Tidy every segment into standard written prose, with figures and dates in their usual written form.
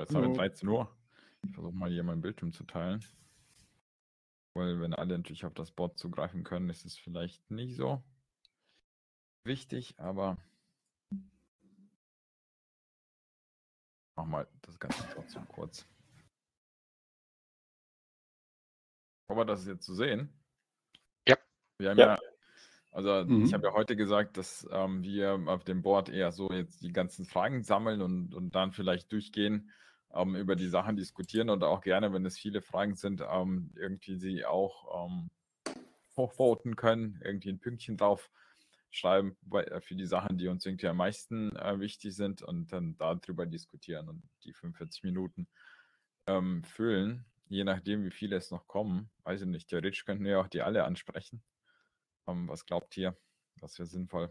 jetzt haben wir 13 Uhr. Ich versuche mal hier mein Bildschirm zu teilen. Weil wenn alle natürlich auf das Board zugreifen können, ist es vielleicht nicht so wichtig, aber mach mal das Ganze trotzdem kurz. Aber das ist jetzt zu sehen. Ja. Wir haben ich habe ja heute gesagt, dass wir auf dem Board eher so jetzt die ganzen Fragen sammeln und dann vielleicht durchgehen, über die Sachen diskutieren und auch gerne, wenn es viele Fragen sind, irgendwie sie auch hochvoten können, irgendwie ein Pünktchen drauf schreiben für die Sachen, die uns irgendwie am meisten wichtig sind und dann darüber diskutieren und die 45 Minuten füllen, je nachdem, wie viele es noch kommen. Weiß ich nicht, theoretisch könnten wir auch die alle ansprechen. Was glaubt ihr? Was wäre sinnvoll?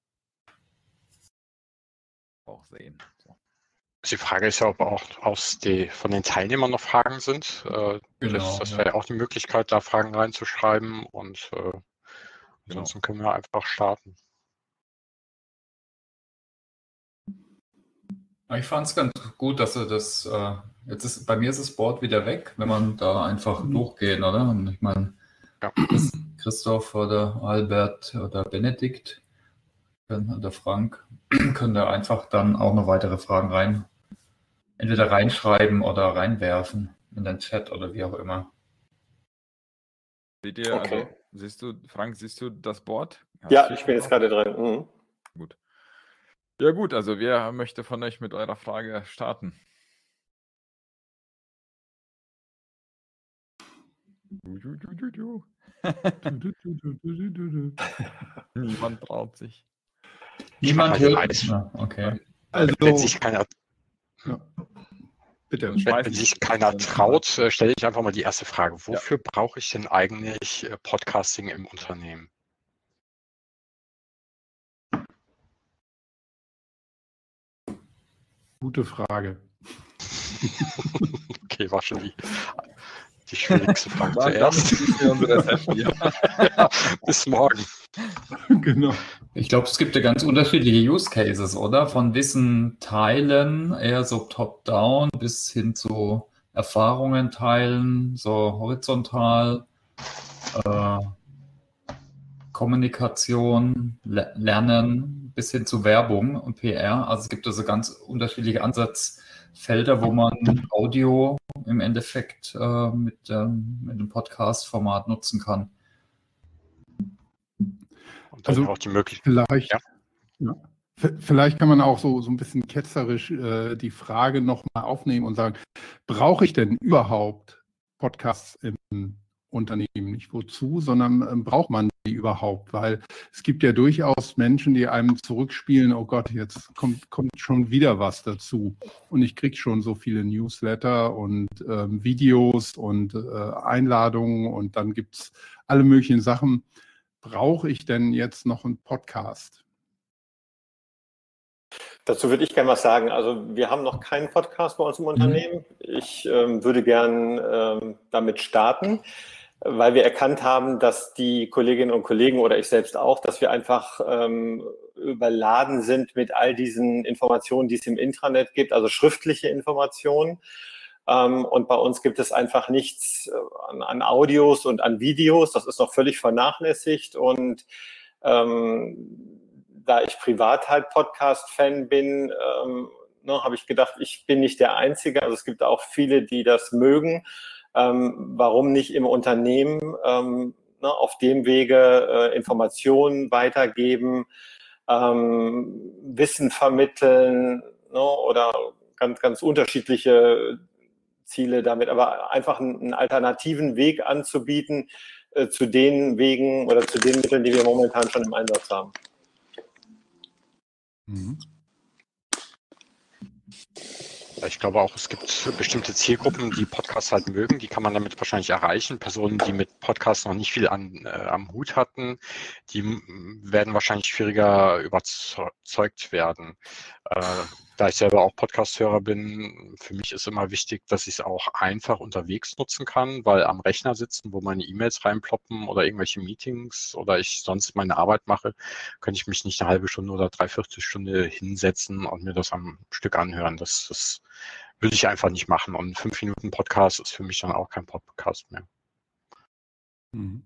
Auch sehen. So. Die Frage ist ja, ob auch von den Teilnehmern noch Fragen sind. Das wäre ja auch die Möglichkeit, da Fragen reinzuschreiben und ansonsten können wir einfach starten. Ich fand es ganz gut, dass er das, bei mir ist das Board wieder weg, wenn man da einfach durchgeht, oder? Und ich meine, Christoph oder Albert oder Benedikt oder Frank können da einfach dann auch noch weitere Fragen entweder reinschreiben oder reinwerfen in den Chat oder wie auch immer. Seht ihr, also Frank, siehst du das Board? Ja, ich bin jetzt gerade drin. Mhm. Gut. Ja gut, also wer möchte von euch mit eurer Frage starten? Niemand traut sich. Niemand hört. Okay. Also, wenn sich keiner, bitte. Wenn sich keiner traut, stelle ich einfach mal die erste Frage. Wofür brauche ich denn eigentlich Podcasting im Unternehmen? Gute Frage. Okay, war schon die schwierigste Frage zuerst. Ja, bis morgen. Genau. Ich glaube, es gibt ja ganz unterschiedliche Use Cases, oder? Von Wissen teilen, eher so top-down, bis hin zu Erfahrungen teilen, so horizontal, Kommunikation, Lernen, bis hin zu Werbung und PR. Also es gibt also ganz unterschiedliche Ansatzfelder, wo man Audio im Endeffekt mit dem Podcast-Format nutzen kann. Und dann auch die Möglichkeit. Vielleicht kann man auch so ein bisschen ketzerisch die Frage nochmal aufnehmen und sagen, brauche ich denn überhaupt Podcasts im Unternehmen? Nicht wozu, sondern braucht man die überhaupt? Weil es gibt ja durchaus Menschen, die einem zurückspielen, oh Gott, jetzt kommt schon wieder was dazu. Und ich kriege schon so viele Newsletter und Videos und Einladungen und dann gibt es alle möglichen Sachen. Brauche ich denn jetzt noch einen Podcast? Dazu würde ich gerne was sagen. Also wir haben noch keinen Podcast bei uns im Unternehmen. Ich würde gern damit starten, weil wir erkannt haben, dass die Kolleginnen und Kollegen oder ich selbst auch, dass wir einfach überladen sind mit all diesen Informationen, die es im Intranet gibt, also schriftliche Informationen. Und bei uns gibt es einfach nichts an Audios und an Videos. Das ist noch völlig vernachlässigt. Und da ich privat halt Podcast-Fan bin, habe ich gedacht, ich bin nicht der Einzige. Also es gibt auch viele, die das mögen. Warum nicht im Unternehmen auf dem Wege Informationen weitergeben, Wissen vermitteln oder ganz, ganz unterschiedliche Ziele damit, aber einfach einen alternativen Weg anzubieten zu den Wegen oder zu den Mitteln, die wir momentan schon im Einsatz haben. Ich glaube auch, es gibt bestimmte Zielgruppen, die Podcasts halt mögen. Die kann man damit wahrscheinlich erreichen. Personen, die mit Podcasts noch nicht viel am Hut hatten, die werden wahrscheinlich schwieriger überzeugt werden. Da ich selber auch Podcast-Hörer bin, für mich ist immer wichtig, dass ich es auch einfach unterwegs nutzen kann, weil am Rechner sitzen, wo meine E-Mails reinploppen oder irgendwelche Meetings oder ich sonst meine Arbeit mache, könnte ich mich nicht eine halbe Stunde oder 3/4 Stunde hinsetzen und mir das am Stück anhören. Das würde ich einfach nicht machen. Und 5 Minuten Podcast ist für mich dann auch kein Podcast mehr. Mhm.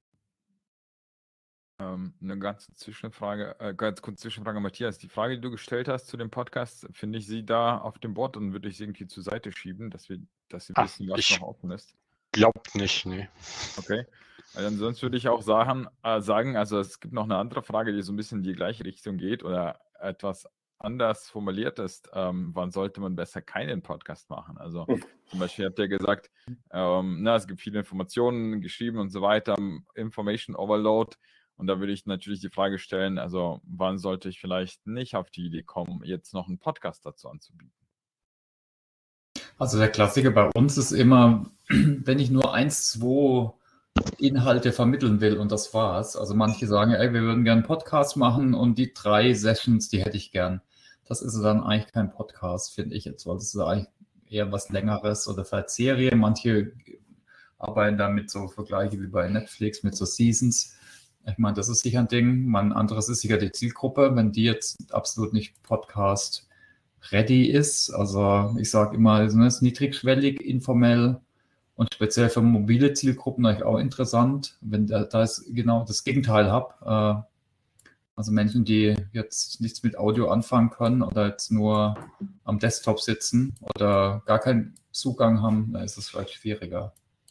Eine ganz kurze Zwischenfrage, Matthias. Die Frage, die du gestellt hast zu dem Podcast, finde ich sie da auf dem Board und würde ich sie irgendwie zur Seite schieben, dass sie wissen, was noch offen ist. Glaubt nicht, nee. Okay. Ansonsten würde ich auch sagen, also es gibt noch eine andere Frage, die so ein bisschen in die gleiche Richtung geht oder etwas anders formuliert ist. Wann sollte man besser keinen Podcast machen? Also zum Beispiel habt ihr gesagt, es gibt viele Informationen geschrieben und so weiter, Information Overload. Und da würde ich natürlich die Frage stellen, also wann sollte ich vielleicht nicht auf die Idee kommen, jetzt noch einen Podcast dazu anzubieten? Also der Klassiker bei uns ist immer, wenn ich nur 1, 2 Inhalte vermitteln will und das war's. Also manche sagen, ey, wir würden gerne einen Podcast machen und die 3 Sessions, die hätte ich gern. Das ist dann eigentlich kein Podcast, finde ich jetzt, weil das ist eigentlich eher was Längeres oder vielleicht Serie. Manche arbeiten da mit so Vergleiche wie bei Netflix mit so Seasons. Ich meine, das ist sicher ein Ding. Ein anderes ist sicher die Zielgruppe, wenn die jetzt absolut nicht Podcast ready ist. Also ich sage immer, es ist niedrigschwellig, informell und speziell für mobile Zielgruppen eigentlich auch interessant, wenn da ist genau das Gegenteil habe. Also Menschen, die jetzt nichts mit Audio anfangen können oder jetzt nur am Desktop sitzen oder gar keinen Zugang haben, da ist es vielleicht schwieriger.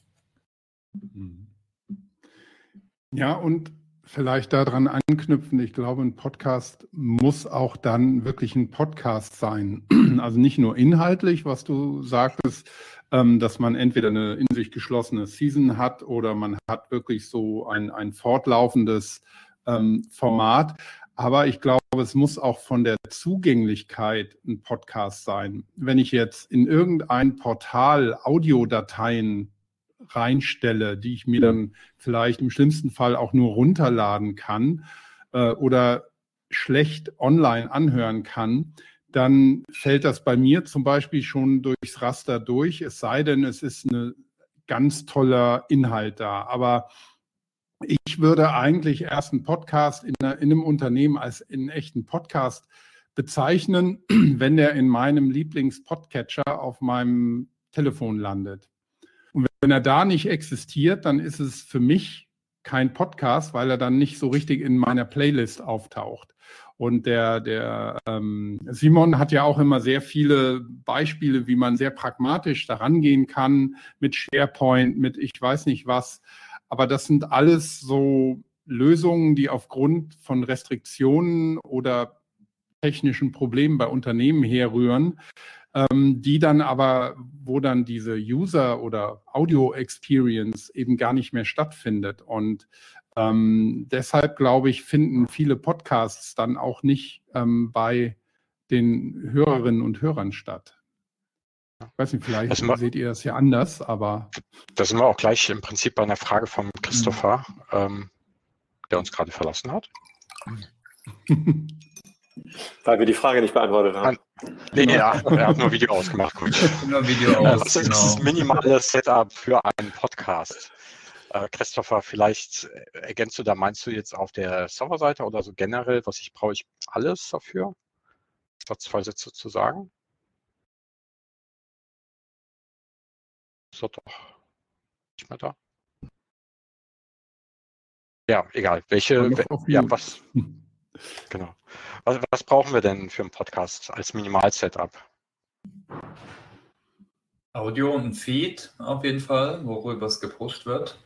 Ja, und vielleicht daran anknüpfen, ich glaube, ein Podcast muss auch dann wirklich ein Podcast sein. Also nicht nur inhaltlich, was du sagtest, dass man entweder eine in sich geschlossene Season hat oder man hat wirklich so ein fortlaufendes Format. Aber ich glaube, es muss auch von der Zugänglichkeit ein Podcast sein. Wenn ich jetzt in irgendein Portal Audiodateien reinstelle, die ich mir dann vielleicht im schlimmsten Fall auch nur runterladen kann oder schlecht online anhören kann, dann fällt das bei mir zum Beispiel schon durchs Raster durch, es sei denn, es ist ein ganz toller Inhalt da. Aber ich würde eigentlich erst einen Podcast in einem Unternehmen als einen echten Podcast bezeichnen, wenn der in meinem Lieblings-Podcatcher auf meinem Telefon landet. Und wenn er da nicht existiert, dann ist es für mich kein Podcast, weil er dann nicht so richtig in meiner Playlist auftaucht. Und der Simon hat ja auch immer sehr viele Beispiele, wie man sehr pragmatisch daran gehen kann, mit SharePoint, mit ich weiß nicht was. Aber das sind alles so Lösungen, die aufgrund von Restriktionen oder technischen Problemen bei Unternehmen herrühren, die dann aber, wo dann diese User- oder Audio-Experience eben gar nicht mehr stattfindet. Und deshalb, glaube ich, finden viele Podcasts dann auch nicht bei den Hörerinnen und Hörern statt. Ich weiß nicht, vielleicht seht ihr das ja anders, aber... Da sind wir auch gleich im Prinzip bei einer Frage von Christopher, der uns gerade verlassen hat. Weil wir die Frage nicht beantwortet haben. Nee, ja, er hat nur Video ausgemacht. Gut. Nur Video aus, Was ist das minimale Setup für einen Podcast? Christopher, vielleicht ergänzt du da, meinst du jetzt auf der Serverseite oder so generell, brauche ich alles dafür? Was 2 Sätze zu sagen? Ist er doch nicht mehr da? Ja, egal. Was? Genau. Was brauchen wir denn für einen Podcast als Minimal-Setup? Audio und ein Feed auf jeden Fall, worüber es gepusht wird.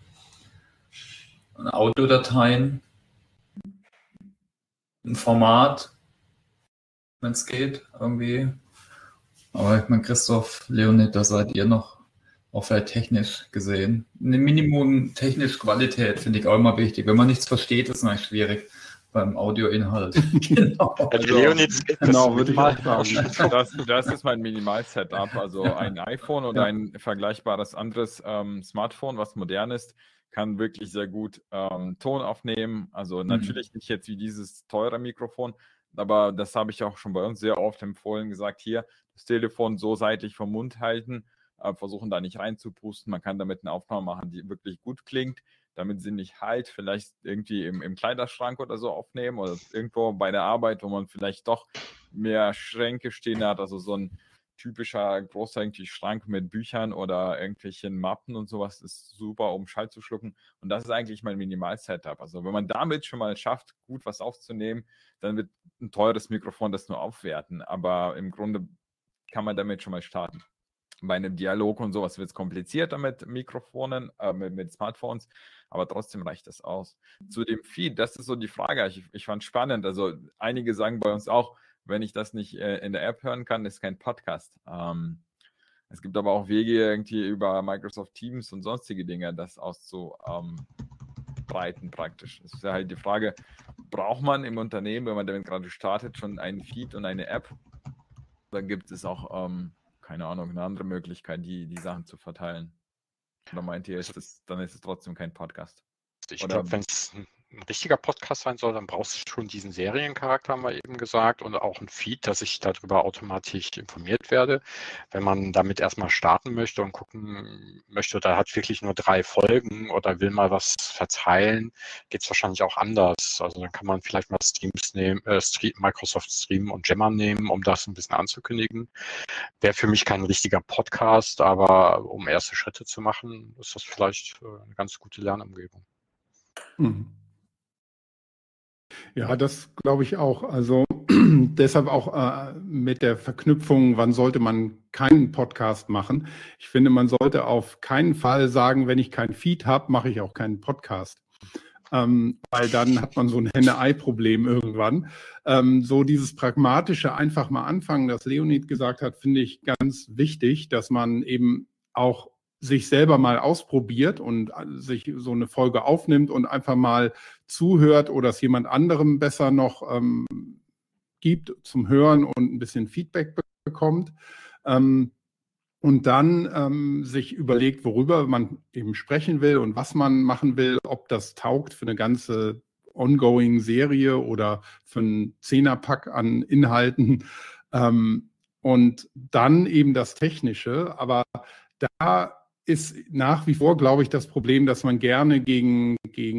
Audiodateien, ein Format, wenn es geht, irgendwie. Aber ich meine, Christoph, Leonid, da seid ihr noch auch vielleicht technisch gesehen. Eine Minimum technische Qualität finde ich auch immer wichtig. Wenn man nichts versteht, ist es eigentlich schwierig beim Audioinhalt. Genau. Genau, würde ich auch sagen. Das ist mein Minimal-Setup. Also ein iPhone oder ein vergleichbares anderes Smartphone, was modern ist, kann wirklich sehr gut Ton aufnehmen. Also natürlich nicht jetzt wie dieses teure Mikrofon, aber das habe ich auch schon bei uns sehr oft empfohlen, gesagt, hier das Telefon so seitlich vom Mund halten, versuchen da nicht reinzupusten. Man kann damit eine Aufnahme machen, die wirklich gut klingt, damit sie nicht halt vielleicht irgendwie im Kleiderschrank oder so aufnehmen oder irgendwo bei der Arbeit, wo man vielleicht doch mehr Schränke stehen hat, also so ein typischer großer irgendwie Schrank mit Büchern oder irgendwelchen Mappen und sowas ist super, um Schall zu schlucken. Und das ist eigentlich mein Minimal-Setup. Also wenn man damit schon mal schafft, gut was aufzunehmen, dann wird ein teures Mikrofon das nur aufwerten. Aber im Grunde kann man damit schon mal starten. Bei einem Dialog und sowas wird es komplizierter mit Mikrofonen, mit Smartphones, aber trotzdem reicht das aus. Zu dem Feed, das ist so die Frage. Ich fand es spannend. Also einige sagen bei uns auch, wenn ich das nicht in der App hören kann, ist kein Podcast. Es gibt aber auch Wege irgendwie über Microsoft Teams und sonstige Dinge, das auszubreiten praktisch. Es ist ja halt die Frage, braucht man im Unternehmen, wenn man damit gerade startet, schon einen Feed und eine App? Dann gibt es auch, keine Ahnung, eine andere Möglichkeit, die Sachen zu verteilen. Oder meint ihr, dann ist es trotzdem kein Podcast? Ich glaube, wenn es ein richtiger Podcast sein soll, dann brauchst du schon diesen Seriencharakter, haben wir eben gesagt, und auch ein Feed, dass ich darüber automatisch informiert werde. Wenn man damit erstmal starten möchte und gucken möchte, da hat wirklich nur 3 Folgen oder will mal was verteilen, geht es wahrscheinlich auch anders. Also dann kann man vielleicht mal Streams nehmen, Microsoft Stream und Jammer nehmen, um das ein bisschen anzukündigen. Wäre für mich kein richtiger Podcast, aber um erste Schritte zu machen, ist das vielleicht eine ganz gute Lernumgebung. Ja, das glaube ich auch. Also deshalb auch mit der Verknüpfung, wann sollte man keinen Podcast machen. Ich finde, man sollte auf keinen Fall sagen, wenn ich kein Feed habe, mache ich auch keinen Podcast. Weil dann hat man so ein Henne-Ei-Problem irgendwann. So dieses pragmatische einfach mal anfangen, das Leonid gesagt hat, finde ich ganz wichtig, dass man eben auch sich selber mal ausprobiert und sich so eine Folge aufnimmt und einfach mal zuhört oder es jemand anderem besser noch gibt zum Hören und ein bisschen Feedback bekommt. Und dann sich überlegt, worüber man eben sprechen will und was man machen will, ob das taugt für eine ganze Ongoing-Serie oder für einen 10er-Pack an Inhalten. Und dann eben das Technische. Aber da ist nach wie vor, glaube ich, das Problem, dass man gerne gegen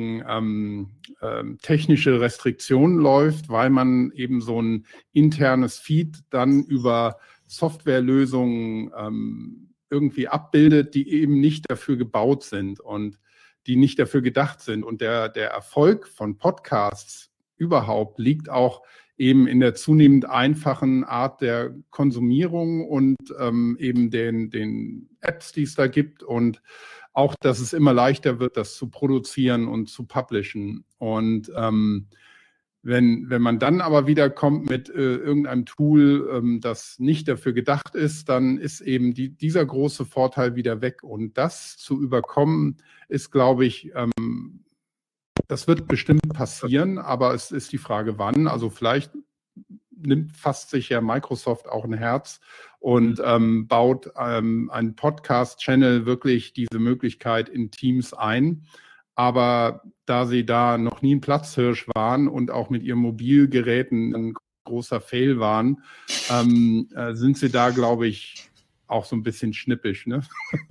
technische Restriktionen läuft, weil man eben so ein internes Feed dann über Softwarelösungen irgendwie abbildet, die eben nicht dafür gebaut sind und die nicht dafür gedacht sind. Und der Erfolg von Podcasts überhaupt liegt auch eben in der zunehmend einfachen Art der Konsumierung und eben den Apps, die es da gibt und auch, dass es immer leichter wird, das zu produzieren und zu publishen. Und wenn man dann aber wieder kommt mit irgendeinem Tool, das nicht dafür gedacht ist, dann ist eben dieser große Vorteil wieder weg. Und das zu überkommen, ist, glaube ich, das wird bestimmt passieren, aber es ist die Frage, wann. Also vielleicht fasst sich ja Microsoft auch ein Herz und baut einen Podcast-Channel wirklich diese Möglichkeit in Teams ein. Aber da sie da noch nie ein Platzhirsch waren und auch mit ihren Mobilgeräten ein großer Fail waren, sind sie da, glaube ich, auch so ein bisschen schnippisch. Ne?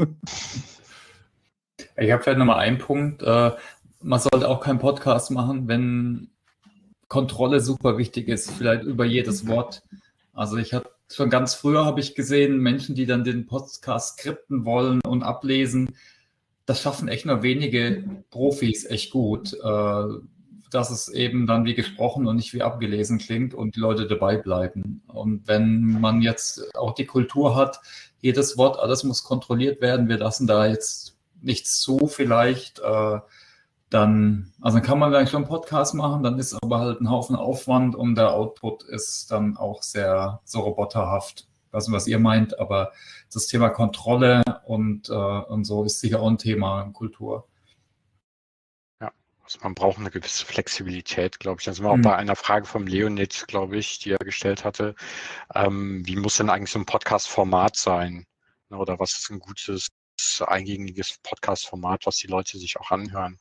Ich habe vielleicht nochmal einen Punkt. Man sollte auch keinen Podcast machen, wenn Kontrolle super wichtig ist, vielleicht über jedes Wort. Also ich hatte schon ganz früher, habe ich gesehen, Menschen, die dann den Podcast skripten wollen und ablesen. Das schaffen echt nur wenige Profis echt gut, dass es eben dann wie gesprochen und nicht wie abgelesen klingt und die Leute dabei bleiben. Und wenn man jetzt auch die Kultur hat, jedes Wort, alles muss kontrolliert werden, wir lassen da jetzt nichts zu vielleicht, dann kann man dann schon einen Podcast machen, dann ist aber halt ein Haufen Aufwand und der Output ist dann auch sehr so roboterhaft. Ich weiß nicht, was ihr meint, aber das Thema Kontrolle und so ist sicher auch ein Thema in Kultur. Ja, also man braucht eine gewisse Flexibilität, glaube ich. Da sind wir auch bei einer Frage vom Leonid, glaube ich, die er gestellt hatte. Wie muss denn eigentlich so ein Podcast-Format sein? Oder was ist ein gutes, eingängiges Podcast-Format, was die Leute sich auch anhören?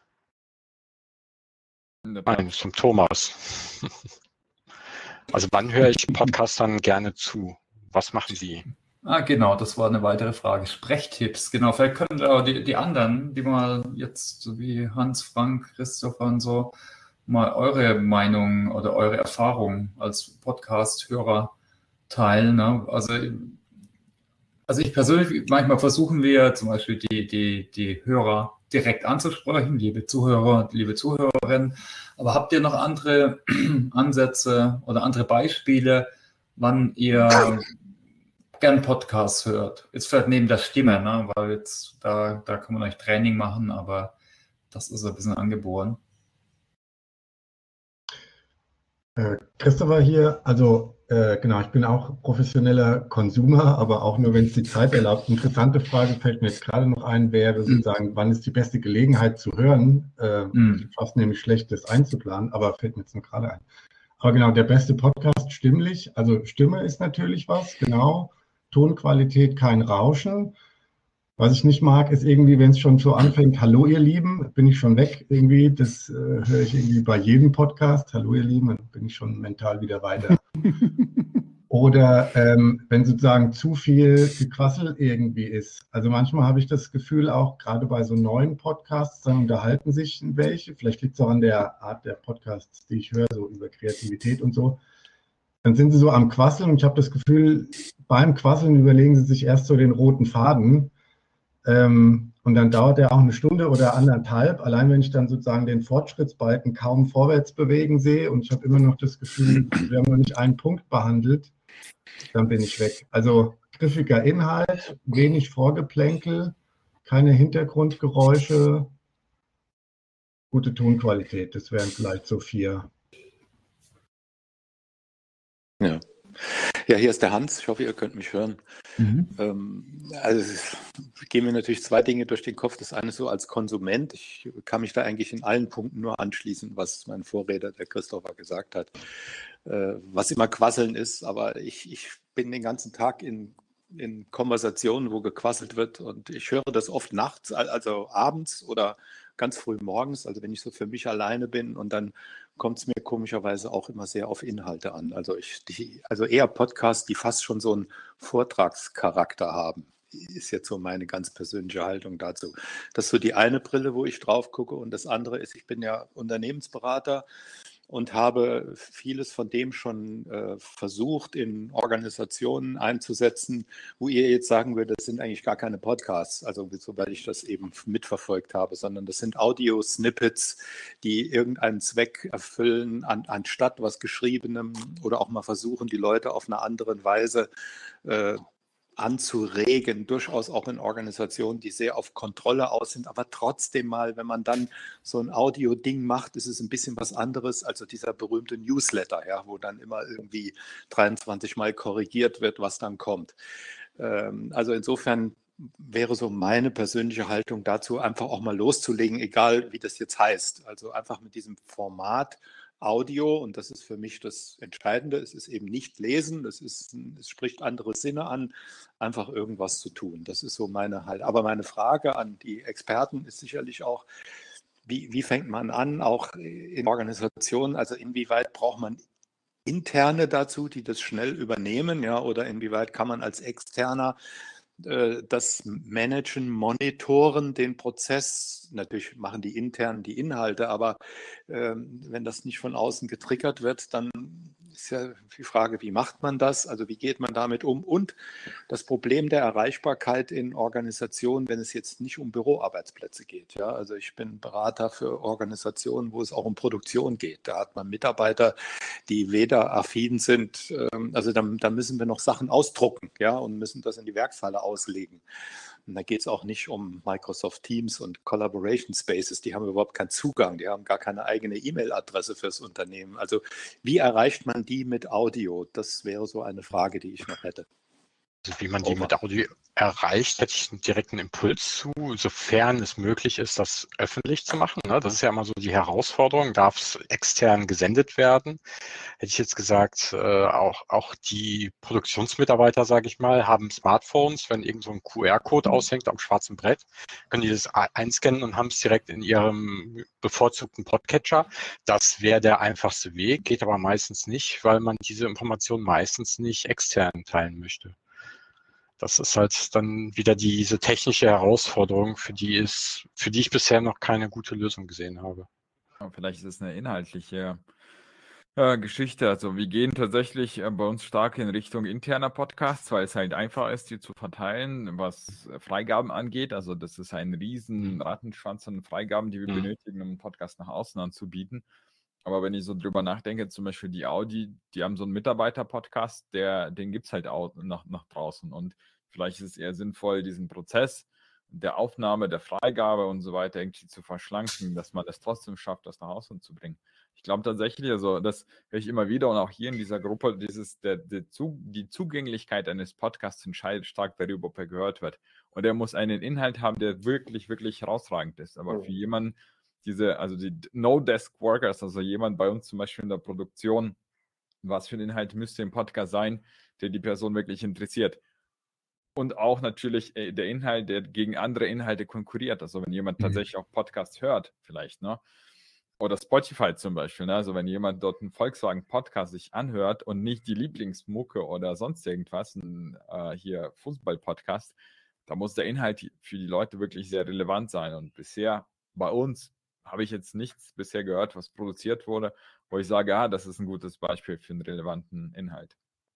Nein, zum Thomas. Also wann höre ich Podcastern gerne zu? Was machen Sie? Genau, das war eine weitere Frage. Sprechtipps, genau. Vielleicht können auch die anderen, die mal jetzt, so wie Hans, Frank, Christopher und so, mal eure Meinung oder eure Erfahrung als Podcast-Hörer teilen. Ne? Also Also ich persönlich, manchmal versuchen wir zum Beispiel die Hörer direkt anzusprechen, liebe Zuhörer, liebe Zuhörerinnen. Aber habt ihr noch andere Ansätze oder andere Beispiele, wann ihr gern Podcasts hört? Jetzt vielleicht neben der Stimme, ne? Weil jetzt da kann man euch Training machen, aber das ist ein bisschen angeboren. Christopher hier, also genau, ich bin auch professioneller Konsumer, aber auch nur, wenn es die Zeit erlaubt. Interessante Frage fällt mir jetzt gerade noch ein, wäre sozusagen, wann ist die beste Gelegenheit zu hören? Fast nämlich schlecht, das einzuplanen, aber fällt mir jetzt nur gerade ein. Aber genau, der beste Podcast stimmlich, also Stimme ist natürlich was, genau, Tonqualität, kein Rauschen. Was ich nicht mag, ist irgendwie, wenn es schon so anfängt, hallo ihr Lieben, bin ich schon weg irgendwie. Das höre ich irgendwie bei jedem Podcast. Hallo ihr Lieben, dann bin ich schon mental wieder weiter. Oder wenn sozusagen zu viel Gequassel irgendwie ist. Also manchmal habe ich das Gefühl, auch gerade bei so neuen Podcasts, dann unterhalten sich welche. Vielleicht liegt es auch an der Art der Podcasts, die ich höre, so über Kreativität und so. Dann sind sie so am Quasseln und ich habe das Gefühl, beim Quasseln überlegen sie sich erst so den roten Faden. Und dann dauert der auch eine Stunde oder anderthalb, allein wenn ich dann sozusagen den Fortschrittsbalken kaum vorwärts bewegen sehe und ich habe immer noch das Gefühl, wir haben noch nicht einen Punkt behandelt, dann bin ich weg. Also griffiger Inhalt, wenig Vorgeplänkel, keine Hintergrundgeräusche, gute Tonqualität, das wären vielleicht so 4. Ja, hier ist der Hans. Ich hoffe, ihr könnt mich hören. Also es gehen mir natürlich 2 Dinge durch den Kopf. Das eine so als Konsument. Ich kann mich da eigentlich in allen Punkten nur anschließen, was mein Vorredner, der Christopher, gesagt hat. Was immer Quasseln ist, aber ich bin den ganzen Tag in Konversationen, wo gequasselt wird und ich höre das oft nachts, also abends oder ganz früh morgens, also wenn ich so für mich alleine bin und dann kommt es mir komischerweise auch immer sehr auf Inhalte an. Also eher Podcasts, die fast schon so einen Vortragscharakter haben, ist jetzt so meine ganz persönliche Haltung dazu. Das ist so die eine Brille, wo ich drauf gucke und das andere ist, ich bin ja Unternehmensberater und habe vieles von dem schon versucht, in Organisationen einzusetzen, wo ihr jetzt sagen würdet, das sind eigentlich gar keine Podcasts, also soweit ich das eben mitverfolgt habe, sondern das sind Audio-Snippets, die irgendeinen Zweck erfüllen, anstatt was Geschriebenem oder auch mal versuchen, die Leute auf eine andere Weise anzuregen, durchaus auch in Organisationen, die sehr auf Kontrolle aus sind, aber trotzdem mal, wenn man dann so ein Audio-Ding macht, ist es ein bisschen was anderes, also dieser berühmte Newsletter, ja, wo dann immer irgendwie 23 Mal korrigiert wird, was dann kommt. Also insofern wäre so meine persönliche Haltung dazu, einfach auch mal loszulegen, egal wie das jetzt heißt. Also einfach mit diesem Format Audio, und das ist für mich das Entscheidende, es ist eben nicht lesen, es spricht andere Sinne an, einfach irgendwas zu tun. Das ist so meine Haltung. Aber meine Frage an die Experten ist sicherlich auch, wie fängt man an, auch in Organisationen, also inwieweit braucht man Interne dazu, die das schnell übernehmen, ja, oder inwieweit kann man als Externer das Managen, Monitoren, den Prozess, natürlich machen die intern die Inhalte, aber wenn das nicht von außen getriggert wird, dann ist ja die Frage, wie macht man das, also wie geht man damit um und das Problem der Erreichbarkeit in Organisationen, wenn es jetzt nicht um Büroarbeitsplätze geht. Ja? Also ich bin Berater für Organisationen, wo es auch um Produktion geht. Da hat man Mitarbeiter, die weder affin sind, also da müssen wir noch Sachen ausdrucken, ja, und müssen das in die Werkshalle auslegen. Und da geht es auch nicht um Microsoft Teams und Collaboration Spaces, die haben überhaupt keinen Zugang, die haben gar keine eigene E-Mail-Adresse fürs Unternehmen. Also wie erreicht man die mit Audio? Das wäre so eine Frage, die ich noch hätte. Also wie man die mit Audio erreicht, hätte ich einen direkten Impuls zu, sofern es möglich ist, das öffentlich zu machen. Das ist ja immer so die Herausforderung, darf es extern gesendet werden? Hätte ich jetzt gesagt, auch die Produktionsmitarbeiter, sage ich mal, haben Smartphones, wenn irgend so ein QR-Code aushängt am schwarzen Brett, können die das einscannen und haben es direkt in ihrem bevorzugten Podcatcher. Das wäre der einfachste Weg, geht aber meistens nicht, weil man diese Informationen meistens nicht extern teilen möchte. Das ist halt dann wieder diese technische Herausforderung, für die ich bisher noch keine gute Lösung gesehen habe. Vielleicht ist es eine inhaltliche Geschichte. Also wir gehen tatsächlich bei uns stark in Richtung interner Podcasts, weil es halt einfach ist, die zu verteilen, was Freigaben angeht. Also das ist ein riesen Rattenschwanz an Freigaben, die wir benötigen, um einen Podcast nach außen anzubieten. Aber wenn ich so drüber nachdenke, zum Beispiel die Audi, die haben so einen Mitarbeiter-Podcast, den gibt es halt auch nach draußen. Und vielleicht ist es eher sinnvoll, diesen Prozess der Aufnahme, der Freigabe und so weiter irgendwie zu verschlanken, dass man es trotzdem schafft, das nach außen zu bringen. Ich glaube tatsächlich, also das höre ich immer wieder und auch hier in dieser Gruppe, die Zugänglichkeit eines Podcasts entscheidet stark darüber, ob er gehört wird. Und er muss einen Inhalt haben, der wirklich, wirklich herausragend ist. Aber für jemanden, die No-Desk-Workers, also jemand bei uns zum Beispiel in der Produktion, was für ein Inhalt müsste im Podcast sein, der die Person wirklich interessiert. Und auch natürlich der Inhalt, der gegen andere Inhalte konkurriert. Also wenn jemand tatsächlich auch Podcasts hört, vielleicht, ne? Oder Spotify zum Beispiel, ne? Also wenn jemand dort einen Volkswagen-Podcast sich anhört und nicht die Lieblingsmucke oder sonst irgendwas, hier Fußball-Podcast, da muss der Inhalt für die Leute wirklich sehr relevant sein. Und bisher bei uns habe ich jetzt nichts bisher gehört, was produziert wurde, wo ich sage, das ist ein gutes Beispiel für einen relevanten Inhalt.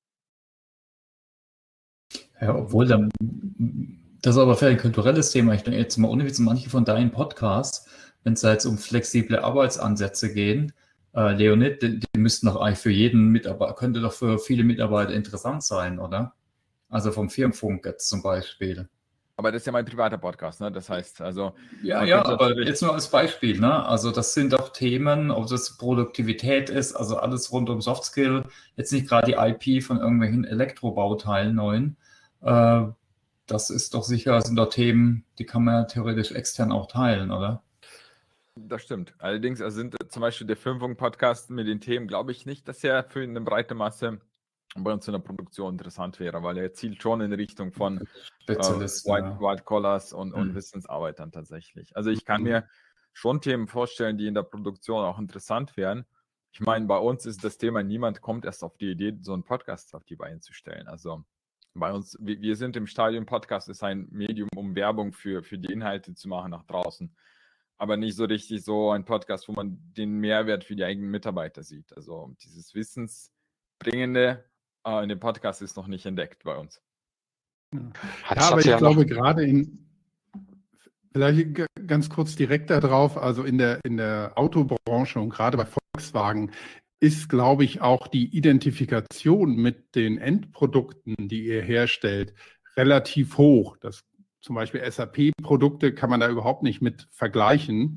Ja, obwohl das ist aber für ein kulturelles Thema. Ich denke jetzt mal ohne Witz, manche von deinen Podcasts, wenn es jetzt um flexible Arbeitsansätze gehen, Leonid, die müssten doch eigentlich für jeden Mitarbeiter, könnte doch für viele Mitarbeiter interessant sein, oder? Also vom Firmenfunk jetzt zum Beispiel. Aber das ist ja mein privater Podcast, ne? Das heißt, also... Ja, aber jetzt nur als Beispiel, ne? Also das sind doch Themen, ob das Produktivität ist, also alles rund um Softskill, jetzt nicht gerade die IP von irgendwelchen Elektrobauteilen neuen. Das ist doch sicher, sind doch Themen, die kann man ja theoretisch extern auch teilen, oder? Das stimmt. Allerdings sind zum Beispiel der Firmenfunk-Podcast mit den Themen, glaube ich nicht, dass er für eine breite Masse bei uns in der Produktion interessant wäre, weil er zielt schon in Richtung von White Collars und Wissensarbeitern tatsächlich. Also ich kann mir schon Themen vorstellen, die in der Produktion auch interessant wären. Ich meine, bei uns ist das Thema, niemand kommt erst auf die Idee, so einen Podcast auf die Beine zu stellen. Also bei uns, wir sind im Stadion, Podcast ist ein Medium, um Werbung für die Inhalte zu machen nach draußen. Aber nicht so richtig so ein Podcast, wo man den Mehrwert für die eigenen Mitarbeiter sieht. Also dieses Wissensbringende in dem Podcast ist noch nicht entdeckt bei uns. Ja, aber ich glaube gerade vielleicht ganz kurz direkt darauf, also in der Autobranche und gerade bei Volkswagen ist, glaube ich, auch die Identifikation mit den Endprodukten, die ihr herstellt, relativ hoch. Das zum Beispiel SAP-Produkte kann man da überhaupt nicht mit vergleichen.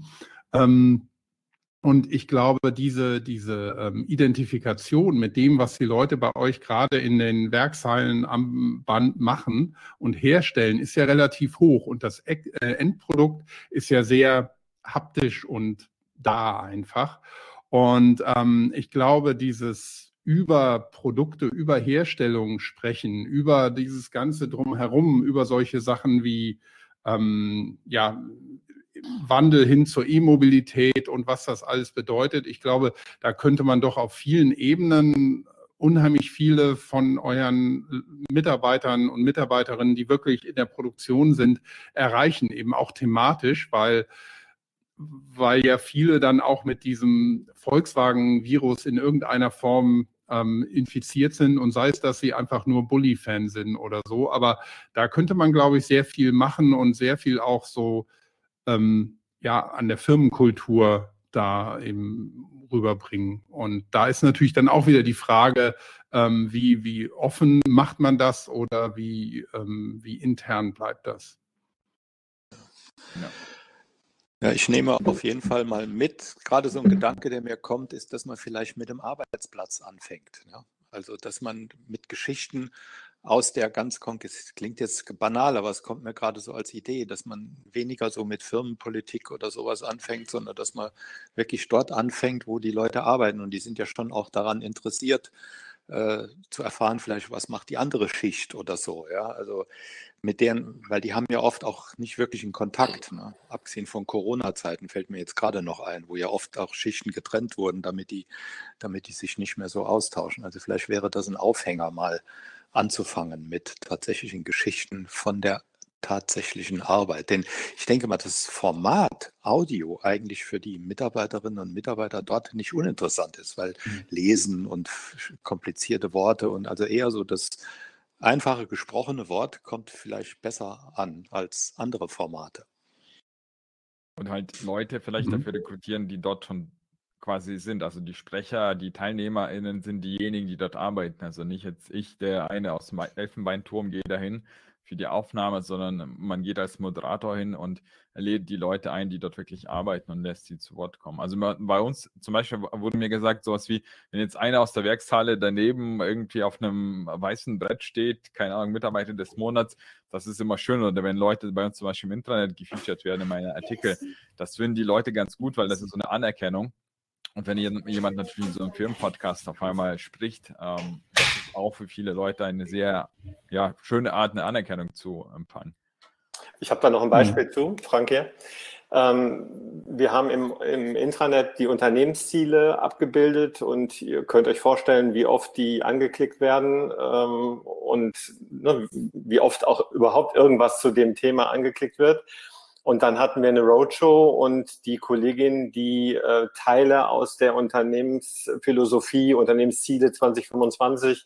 Und ich glaube, diese Identifikation mit dem, was die Leute bei euch gerade in den Werkshallen am Band machen und herstellen, ist ja relativ hoch. Und das Endprodukt ist ja sehr haptisch und da einfach. Und ich glaube, dieses über Produkte, über Herstellung sprechen, über dieses Ganze drumherum, über solche Sachen wie Wandel hin zur E-Mobilität und was das alles bedeutet. Ich glaube, da könnte man doch auf vielen Ebenen unheimlich viele von euren Mitarbeitern und Mitarbeiterinnen, die wirklich in der Produktion sind, erreichen, eben auch thematisch, weil ja viele dann auch mit diesem Volkswagen-Virus in irgendeiner Form infiziert sind und sei es, dass sie einfach nur Bulli-Fan sind oder so. Aber da könnte man, glaube ich, sehr viel machen und sehr viel auch so an der Firmenkultur da eben rüberbringen. Und da ist natürlich dann auch wieder die Frage, wie offen macht man das oder wie intern bleibt das? Ja, ich nehme auf jeden Fall mal mit. Gerade so ein Gedanke, der mir kommt, ist, dass man vielleicht mit dem Arbeitsplatz anfängt. Ja? Also, dass man mit Geschichten aus der es klingt jetzt banal, aber es kommt mir gerade so als Idee, dass man weniger so mit Firmenpolitik oder sowas anfängt, sondern dass man wirklich dort anfängt, wo die Leute arbeiten. Und die sind ja schon auch daran interessiert, zu erfahren, vielleicht, was macht die andere Schicht oder so. Ja? Also mit deren, weil die haben ja oft auch nicht wirklich einen Kontakt. Ne? Abgesehen von Corona-Zeiten fällt mir jetzt gerade noch ein, wo ja oft auch Schichten getrennt wurden, damit die sich nicht mehr so austauschen. Also vielleicht wäre das ein Aufhänger, mal anzufangen mit tatsächlichen Geschichten von der tatsächlichen Arbeit. Denn ich denke mal, das Format Audio eigentlich für die Mitarbeiterinnen und Mitarbeiter dort nicht uninteressant ist, weil Lesen und komplizierte Worte und also eher so das einfache gesprochene Wort kommt vielleicht besser an als andere Formate. Und halt Leute vielleicht dafür rekrutieren, die dort schon quasi sind. Also die Sprecher, die TeilnehmerInnen sind diejenigen, die dort arbeiten. Also nicht jetzt ich, der eine aus dem Elfenbeinturm, gehe dahin für die Aufnahme, sondern man geht als Moderator hin und lädt die Leute ein, die dort wirklich arbeiten und lässt sie zu Wort kommen. Also bei uns zum Beispiel wurde mir gesagt, sowas wie, wenn jetzt einer aus der Werkshalle daneben irgendwie auf einem weißen Brett steht, keine Ahnung, Mitarbeiter des Monats, das ist immer schön. Oder wenn Leute bei uns zum Beispiel im Intranet gefeatured werden in meinen Artikel, das finden die Leute ganz gut, weil das ist so eine Anerkennung. Und wenn jemand natürlich in so einem Firmenpodcast auf einmal spricht, das ist auch für viele Leute eine sehr schöne Art, eine Anerkennung zu empfangen. Ich habe da noch ein Beispiel zu, Frank hier. Wir haben im Intranet die Unternehmensziele abgebildet und ihr könnt euch vorstellen, wie oft die angeklickt werden und wie oft auch überhaupt irgendwas zu dem Thema angeklickt wird. Und dann hatten wir eine Roadshow und die Kollegin, die Teile aus der Unternehmensphilosophie, Unternehmensziele 2025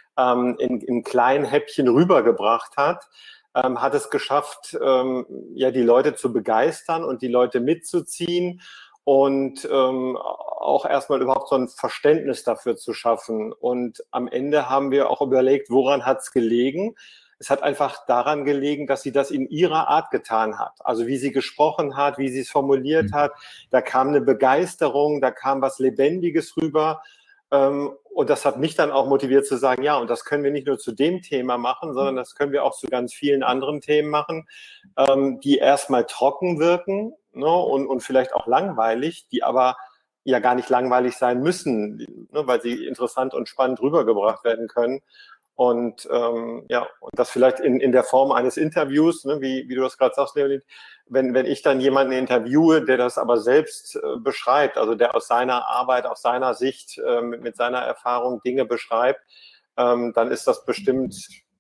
in kleinen Häppchen rübergebracht hat, hat es geschafft, die Leute zu begeistern und die Leute mitzuziehen und auch erstmal überhaupt so ein Verständnis dafür zu schaffen. Und am Ende haben wir auch überlegt, woran hat es gelegen? Es hat einfach daran gelegen, dass sie das in ihrer Art getan hat. Also wie sie gesprochen hat, wie sie es formuliert hat. Da kam eine Begeisterung, da kam was Lebendiges rüber. Und das hat mich dann auch motiviert zu sagen, ja, und das können wir nicht nur zu dem Thema machen, sondern das können wir auch zu ganz vielen anderen Themen machen, die erstmal trocken wirken, ne, und vielleicht auch langweilig, die aber ja gar nicht langweilig sein müssen, ne, weil sie interessant und spannend rübergebracht werden können. Und und das vielleicht in der Form eines Interviews, ne, wie du das gerade sagst, Leonid, wenn ich dann jemanden interviewe, der das aber selbst beschreibt, also der aus seiner Arbeit, aus seiner Sicht, mit seiner Erfahrung Dinge beschreibt, dann ist das bestimmt,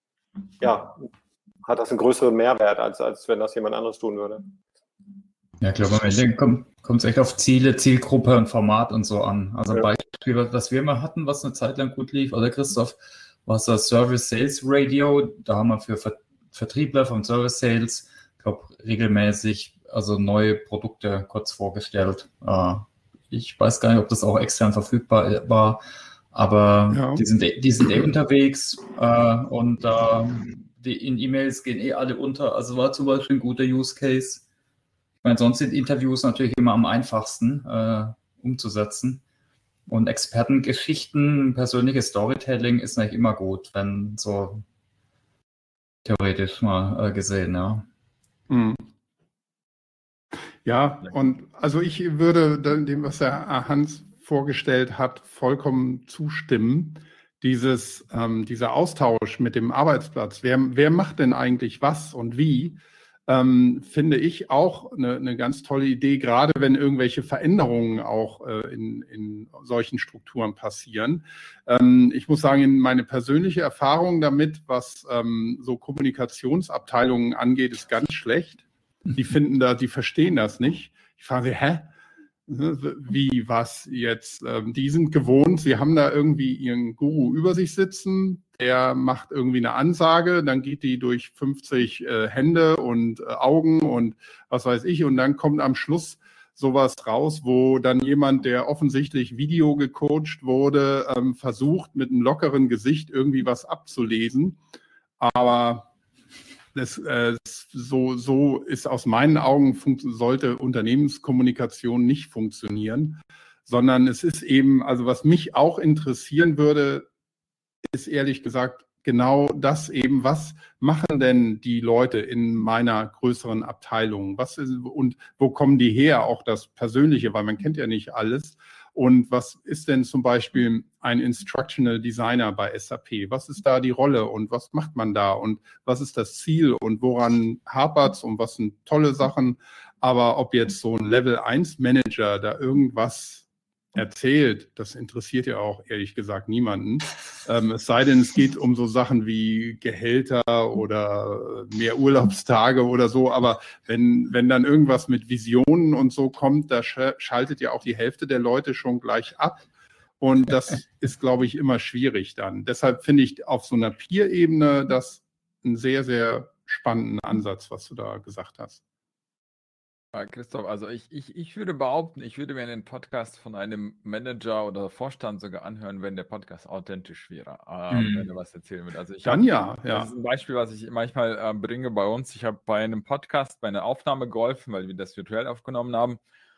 hat das einen größeren Mehrwert, als wenn das jemand anderes tun würde. Ja, ich glaube, am Ende kommt es echt auf Ziele, Zielgruppe und Format und so an. Also ein Beispiel, was wir mal hatten, was eine Zeit lang gut lief, oder Christoph, war das Service Sales Radio. Da haben wir für Vertriebler von Service Sales, ich glaube, regelmäßig also neue Produkte kurz vorgestellt. Ich weiß gar nicht, ob das auch extern verfügbar war, aber die sind unterwegs und die in E-Mails gehen alle unter. Also war zum Beispiel ein guter Use Case. Ich meine, sonst sind Interviews natürlich immer am einfachsten umzusetzen. Und Expertengeschichten, persönliches Storytelling ist eigentlich immer gut, wenn so theoretisch mal gesehen, ja. Ja, und also ich würde dem, was der Hans vorgestellt hat, vollkommen zustimmen. Dieser Austausch mit dem Arbeitsplatz, wer macht denn eigentlich was und wie, finde ich auch eine ganz tolle Idee, gerade wenn irgendwelche Veränderungen auch in solchen Strukturen passieren. Ich muss sagen, meine persönliche Erfahrung damit, was so Kommunikationsabteilungen angeht, ist ganz schlecht. Die verstehen das nicht. Ich frage, wie, was jetzt? Die sind gewohnt, sie haben da irgendwie ihren Guru über sich sitzen, der macht irgendwie eine Ansage, dann geht die durch 50 Hände und Augen und was weiß ich, und dann kommt am Schluss sowas raus, wo dann jemand, der offensichtlich Video gecoacht wurde, versucht mit einem lockeren Gesicht irgendwie was abzulesen. Aber so ist aus meinen Augen, sollte Unternehmenskommunikation nicht funktionieren, sondern es ist eben, also was mich auch interessieren würde, ist ehrlich gesagt genau das eben, was machen denn die Leute in meiner größeren Abteilung? Und wo kommen die her? Auch das Persönliche, weil man kennt ja nicht alles. Und was ist denn zum Beispiel ein Instructional Designer bei SAP? Was ist da die Rolle und was macht man da und was ist das Ziel und woran hapert es und was sind tolle Sachen? Aber ob jetzt so ein Level 1 Manager da irgendwas erzählt, das interessiert ja auch ehrlich gesagt niemanden. Es sei denn, es geht um so Sachen wie Gehälter oder mehr Urlaubstage oder so. Aber wenn dann irgendwas mit Visionen und so kommt, da schaltet ja auch die Hälfte der Leute schon gleich ab. Und das ist, glaube ich, immer schwierig dann. Deshalb finde ich auf so einer Peer-Ebene das einen sehr, sehr spannenden Ansatz, was du da gesagt hast. Christoph, also ich würde behaupten, ich würde mir einen Podcast von einem Manager oder Vorstand sogar anhören, wenn der Podcast authentisch wäre, wenn er was erzählen will. Also Dann ja. Das ist ein Beispiel, was ich manchmal bringe bei uns. Ich habe bei einem Podcast bei einer Aufnahme geholfen, weil wir das virtuell aufgenommen haben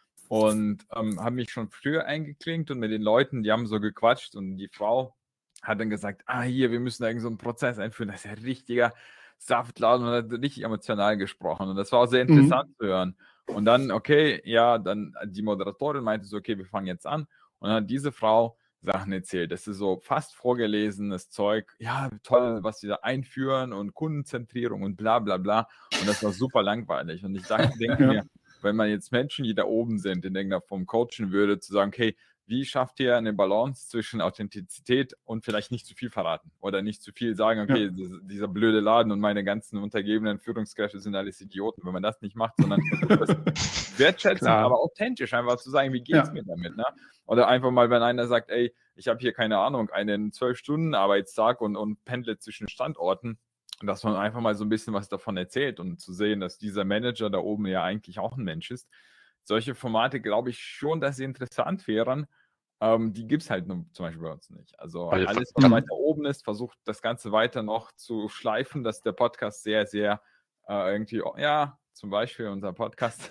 und habe mich schon früher eingeklinkt und mit den Leuten, die haben so gequatscht und die Frau hat dann gesagt, hier, wir müssen da irgend so einen Prozess einführen, das ist ja richtiger Saftladen und hat richtig emotional gesprochen und das war auch sehr interessant zu hören. Und dann, okay, ja, dann die Moderatorin meinte so, okay, wir fangen jetzt an. Und dann hat diese Frau Sachen erzählt. Das ist so fast vorgelesenes Zeug. Ja, toll, was sie da einführen und Kundenzentrierung und bla bla bla. Und das war super langweilig. Und ich denke mir, wenn man jetzt Menschen, die da oben sind, in irgendeiner Form coachen würde, zu sagen, okay, wie schafft ihr eine Balance zwischen Authentizität und vielleicht nicht zu viel verraten oder nicht zu viel sagen, okay, dieser blöde Laden und meine ganzen untergebenen Führungskräfte sind alles Idioten, wenn man das nicht macht, sondern das wertschätzen, aber authentisch einfach zu sagen, wie geht's mir damit, ne? Oder einfach mal, wenn einer sagt, ey, ich habe hier keine Ahnung, einen 12-Stunden-Arbeitstag und pendle zwischen Standorten, dass man einfach mal so ein bisschen was davon erzählt und zu sehen, dass dieser Manager da oben ja eigentlich auch ein Mensch ist. Solche Formate glaube ich schon, dass sie interessant wären. Die gibt es halt nur, zum Beispiel bei uns nicht. Also alles, was weiter oben ist, versucht das Ganze weiter noch zu schleifen, dass der Podcast sehr, sehr irgendwie, ja, zum Beispiel unser Podcast.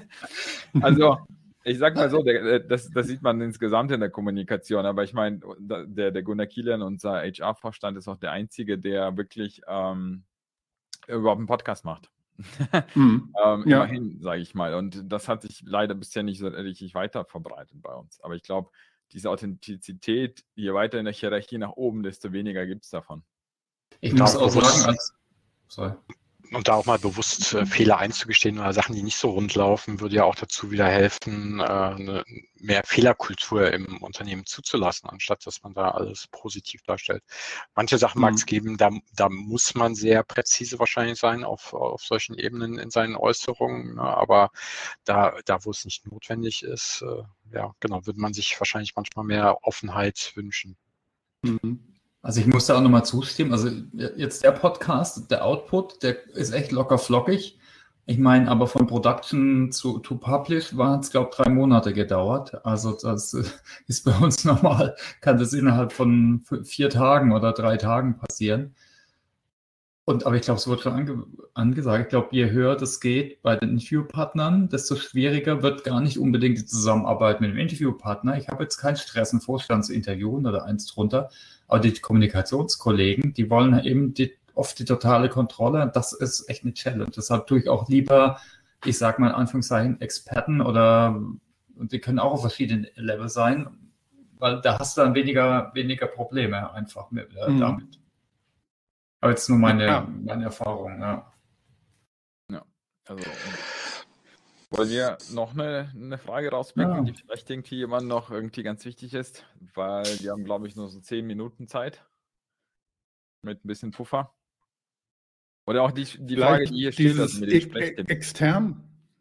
Also ich sag mal so, das sieht man insgesamt in der Kommunikation, aber ich meine, der Gunnar Kilian, unser HR-Vorstand, ist auch der Einzige, der wirklich überhaupt einen Podcast macht. Immerhin, sage ich mal. Und das hat sich leider bisher nicht so richtig weiter verbreitet bei uns. Aber ich glaube, diese Authentizität, je weiter in der Hierarchie nach oben, desto weniger gibt es davon. Ich muss auch sagen, und da auch mal bewusst Fehler einzugestehen oder Sachen, die nicht so rund laufen, würde ja auch dazu wieder helfen, eine mehr Fehlerkultur im Unternehmen zuzulassen, anstatt dass man da alles positiv darstellt. Manche Sachen mag es geben, da muss man sehr präzise wahrscheinlich sein auf solchen Ebenen in seinen Äußerungen, ne? Aber da, wo es nicht notwendig ist, würde man sich wahrscheinlich manchmal mehr Offenheit wünschen. Also ich muss da auch nochmal zustimmen. Also jetzt der Podcast, der Output, der ist echt locker flockig. Ich meine, aber von Production to Publish war es, glaube ich, 3 Monate gedauert. Also das ist bei uns normal, kann das innerhalb von 4 Tagen oder 3 Tagen passieren. Aber ich glaube, es wird schon angesagt. Ich glaube, je höher das geht bei den Interviewpartnern, desto schwieriger wird gar nicht unbedingt die Zusammenarbeit mit dem Interviewpartner. Ich habe jetzt keinen Stress, einen Vorstand zu interviewen oder eins drunter. Aber die Kommunikationskollegen, die wollen eben oft die totale Kontrolle. Das ist echt eine Challenge. Deshalb tue ich auch lieber, ich sage mal in Anführungszeichen, Experten und die können auch auf verschiedenen Level sein, weil da hast du dann weniger Probleme einfach damit. Aber jetzt nur meine Erfahrung, ja. Also wollen wir noch eine Frage rauspicken, die vielleicht irgendwie jemand noch irgendwie ganz wichtig ist, weil wir haben, glaube ich, nur so 10 Minuten Zeit mit ein bisschen Puffer. Oder auch die Frage, die hier steht, also mit den Sprechtipps. Extern?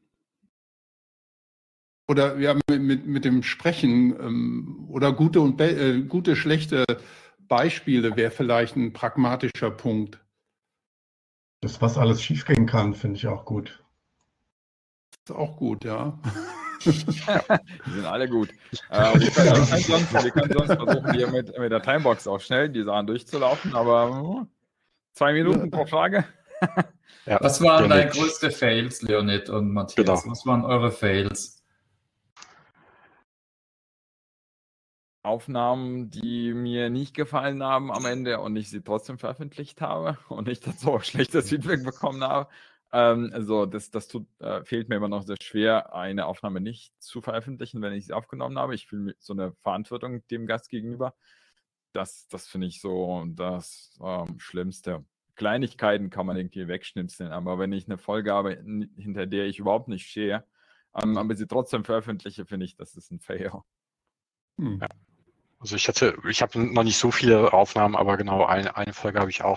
Oder ja, mit dem Sprechen oder gute, schlechte Beispiele wäre vielleicht ein pragmatischer Punkt. Das, was alles schiefgehen kann, finde ich auch gut. Das ist auch gut, ja. Die sind alle gut. Wir können sonst versuchen, hier mit der Timebox auch schnell die Sachen durchzulaufen, aber 2 Minuten pro Frage. Ja, was waren deine größten Fails, Leonid und Matthias? Genau. Was waren eure Fails? Aufnahmen, die mir nicht gefallen haben am Ende und ich sie trotzdem veröffentlicht habe und ich dazu auch schlechtes Feedback bekommen habe. Also das fehlt mir immer noch sehr schwer, eine Aufnahme nicht zu veröffentlichen, wenn ich sie aufgenommen habe. Ich fühle so eine Verantwortung dem Gast gegenüber. Das finde ich so das Schlimmste. Kleinigkeiten kann man irgendwie wegschnipseln, aber wenn ich eine Folge habe, hinter der ich überhaupt nicht stehe, aber sie trotzdem veröffentliche, finde ich, das ist ein Fail. Ja. Also ich habe noch nicht so viele Aufnahmen, aber genau eine Folge habe ich auch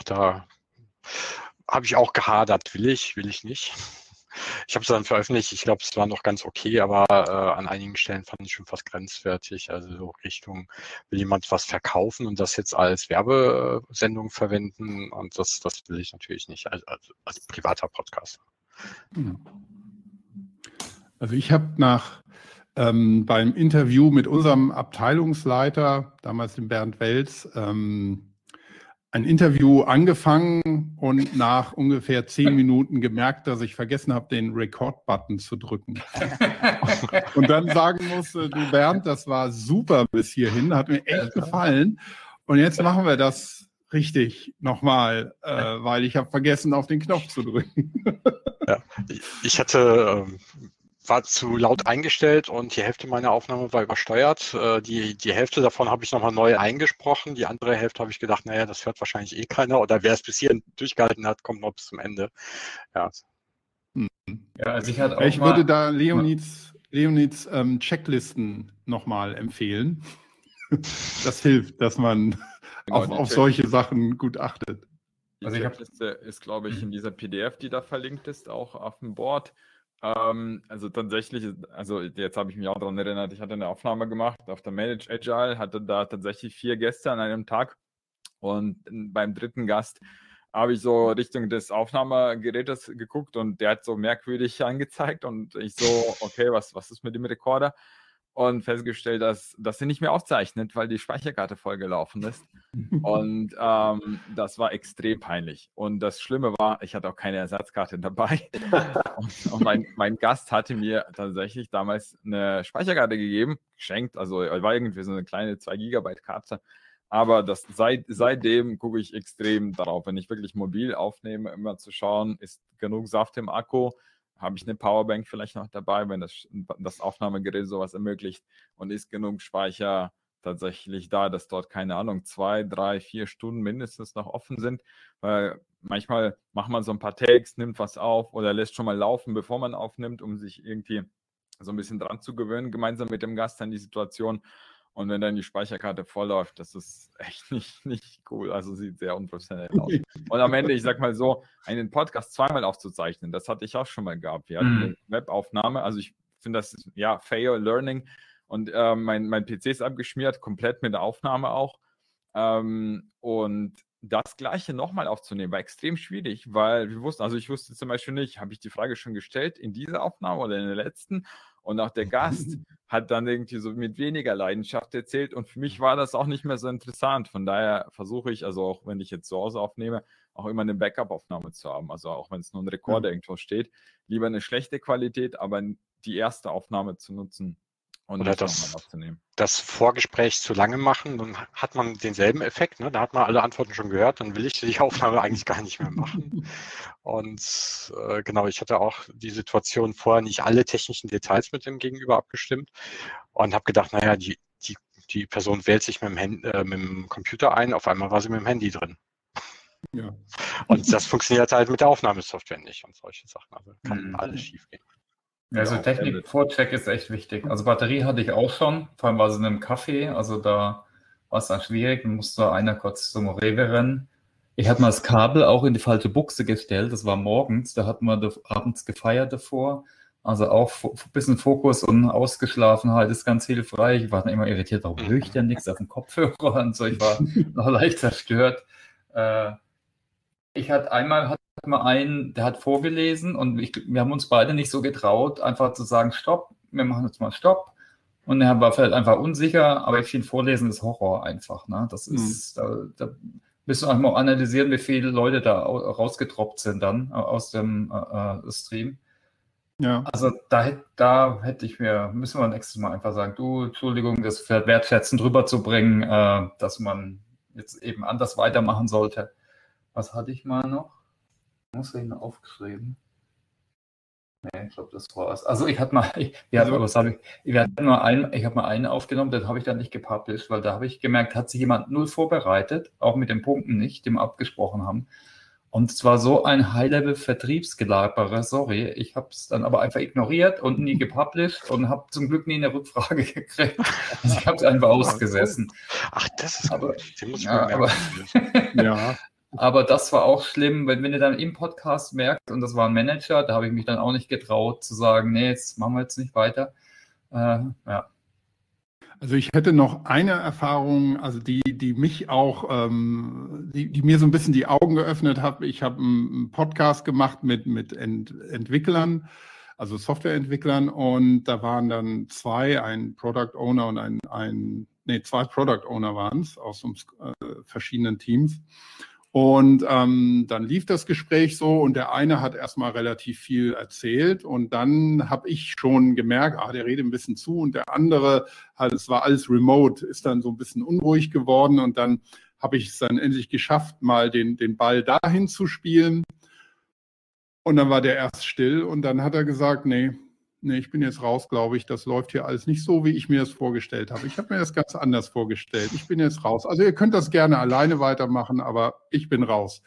gehadert. Will ich nicht. Ich habe es dann veröffentlicht, ich glaube, es war noch ganz okay, aber an einigen Stellen fand ich schon fast grenzwertig. Also so Richtung, will jemand was verkaufen und das jetzt als Werbesendung verwenden, und das will ich natürlich nicht als privater Podcaster. Also ich habe beim Interview mit unserem Abteilungsleiter, damals dem Bernd Welz, ein Interview angefangen und nach ungefähr 10 Minuten gemerkt, dass ich vergessen habe, den Record-Button zu drücken. Und dann sagen musste, du Bernd, das war super bis hierhin, hat mir echt gefallen. Und jetzt machen wir das richtig nochmal, weil ich habe vergessen, auf den Knopf zu drücken. Ja, ich war zu laut eingestellt und die Hälfte meiner Aufnahme war übersteuert. Die Hälfte davon habe ich nochmal neu eingesprochen. Die andere Hälfte habe ich gedacht, naja, das hört wahrscheinlich keiner. Oder wer es bis hierhin durchgehalten hat, kommt noch bis zum Ende. Ja, ja, also ich hatte auch ich würde da Leonids Checklisten nochmal empfehlen. Das hilft, dass man auf solche Sachen gut achtet. Die Checkliste ist, glaube ich, in dieser PDF, die da verlinkt ist, auch auf dem Board. Also tatsächlich, jetzt habe ich mich auch daran erinnert, ich hatte eine Aufnahme gemacht auf der Manage Agile, hatte da tatsächlich 4 Gäste an einem Tag, und beim 3. Gast habe ich so Richtung des Aufnahmegerätes geguckt und der hat so merkwürdig angezeigt und ich so, okay, was ist mit dem Rekorder? Und festgestellt, dass er nicht mehr aufzeichnet, weil die Speicherkarte vollgelaufen ist. Und das war extrem peinlich. Und das Schlimme war, ich hatte auch keine Ersatzkarte dabei. Und mein Gast hatte mir tatsächlich damals eine Speicherkarte gegeben, geschenkt. Also war irgendwie so eine kleine 2 Gigabyte Karte. Aber seitdem gucke ich extrem darauf, wenn ich wirklich mobil aufnehme, immer zu schauen, ist genug Saft im Akku. Habe ich eine Powerbank vielleicht noch dabei, wenn das Aufnahmegerät sowas ermöglicht, und ist genug Speicher tatsächlich da, dass dort, keine Ahnung, 2, 3, 4 Stunden mindestens noch offen sind, weil manchmal macht man so ein paar Takes, nimmt was auf oder lässt schon mal laufen, bevor man aufnimmt, um sich irgendwie so ein bisschen dran zu gewöhnen, gemeinsam mit dem Gast an die Situation. Und wenn dann die Speicherkarte vollläuft, das ist echt nicht cool. Also sieht sehr unprofessionell aus. Und am Ende, ich sag mal so, einen Podcast zweimal aufzuzeichnen, das hatte ich auch schon mal gehabt. Wir hatten eine Webaufnahme. Also ich finde das, ja, fair learning. Und mein PC ist abgeschmiert, komplett mit der Aufnahme auch. Und das Gleiche nochmal aufzunehmen, war extrem schwierig, weil ich wusste zum Beispiel nicht, habe ich die Frage schon gestellt in dieser Aufnahme oder in der letzten? Und auch der Gast hat dann irgendwie so mit weniger Leidenschaft erzählt, und für mich war das auch nicht mehr so interessant. Von daher versuche ich, also auch wenn ich jetzt zu Hause aufnehme, auch immer eine Backup-Aufnahme zu haben. Also auch wenn es nur ein Rekorder irgendwo steht, lieber eine schlechte Qualität, aber die erste Aufnahme zu nutzen. Und oder das Vorgespräch zu lange machen, dann hat man denselben Effekt, ne? Da hat man alle Antworten schon gehört, dann will ich die Aufnahme eigentlich gar nicht mehr machen. Und genau, ich hatte auch die Situation vorher nicht alle technischen Details mit dem Gegenüber abgestimmt und habe gedacht, naja, die Person wählt sich mit dem Computer ein, auf einmal war sie mit dem Handy drin. Ja. Und das funktioniert halt mit der Aufnahmesoftware nicht und solche Sachen. Also kann alles schief gehen. Also Technik-Vorcheck ist echt wichtig. Also Batterie hatte ich auch schon, vor allem war es in einem Café, also da war es dann schwierig, dann musste einer kurz zum Rewe rennen. Ich hatte mal das Kabel auch in die falsche Buchse gestellt, das war morgens, da hatten wir abends gefeiert davor, also auch ein bisschen Fokus und Ausgeschlafenheit ist ganz hilfreich. Ich war dann immer irritiert, warum höre ich denn nichts auf dem Kopfhörer und so, ich war noch leicht zerstört. Ich hatte einmal mal einen, der hat vorgelesen und wir haben uns beide nicht so getraut, einfach zu sagen, stopp, wir machen jetzt mal Stopp. Und er war vielleicht einfach unsicher, aber ich finde, Vorlesen ist Horror einfach. Ne? Das ist, da müssen wir einfach mal analysieren, wie viele Leute da rausgetroppt sind dann aus dem Stream. Ja. Also da müssen wir nächstes Mal einfach sagen, du, Entschuldigung, das vielleicht wertschätzend rüberzubringen, dass man jetzt eben anders weitermachen sollte. Was hatte ich mal noch? Muss ich noch aufgeschrieben? Nee, ich glaube, das war's. Also ich habe mal einen aufgenommen, den habe ich dann nicht gepublished, weil da habe ich gemerkt, hat sich jemand null vorbereitet, auch mit den Punkten nicht, die wir abgesprochen haben. Und es war so ein High-Level-Vertriebsgelabere, sorry, ich habe es dann aber einfach ignoriert und nie gepublished und habe zum Glück nie eine Rückfrage gekriegt. Also ich habe es einfach ausgesessen. Ach, das ist aber, gut. Den muss ich ja, mir merken. Ja. Aber das war auch schlimm, wenn ihr dann im Podcast merkt, und das war ein Manager, da habe ich mich dann auch nicht getraut zu sagen, nee, jetzt machen wir jetzt nicht weiter. Ja. Also ich hätte noch eine Erfahrung, also die mich auch, die mir so ein bisschen die Augen geöffnet hat. Ich habe einen Podcast gemacht mit Entwicklern, also Softwareentwicklern, und da waren dann ein Product Owner und zwei Product Owner waren es aus verschiedenen Teams. Und dann lief das Gespräch so und der eine hat erstmal relativ viel erzählt und dann habe ich schon gemerkt, der redet ein bisschen zu, und der andere, es war alles remote, ist dann so ein bisschen unruhig geworden, und dann habe ich es dann endlich geschafft, mal den Ball dahin zu spielen, und dann war der erst still und dann hat er gesagt, nee, ich bin jetzt raus, glaube ich, das läuft hier alles nicht so, wie ich mir das vorgestellt habe. Ich habe mir das ganz anders vorgestellt. Ich bin jetzt raus. Also ihr könnt das gerne alleine weitermachen, aber ich bin raus.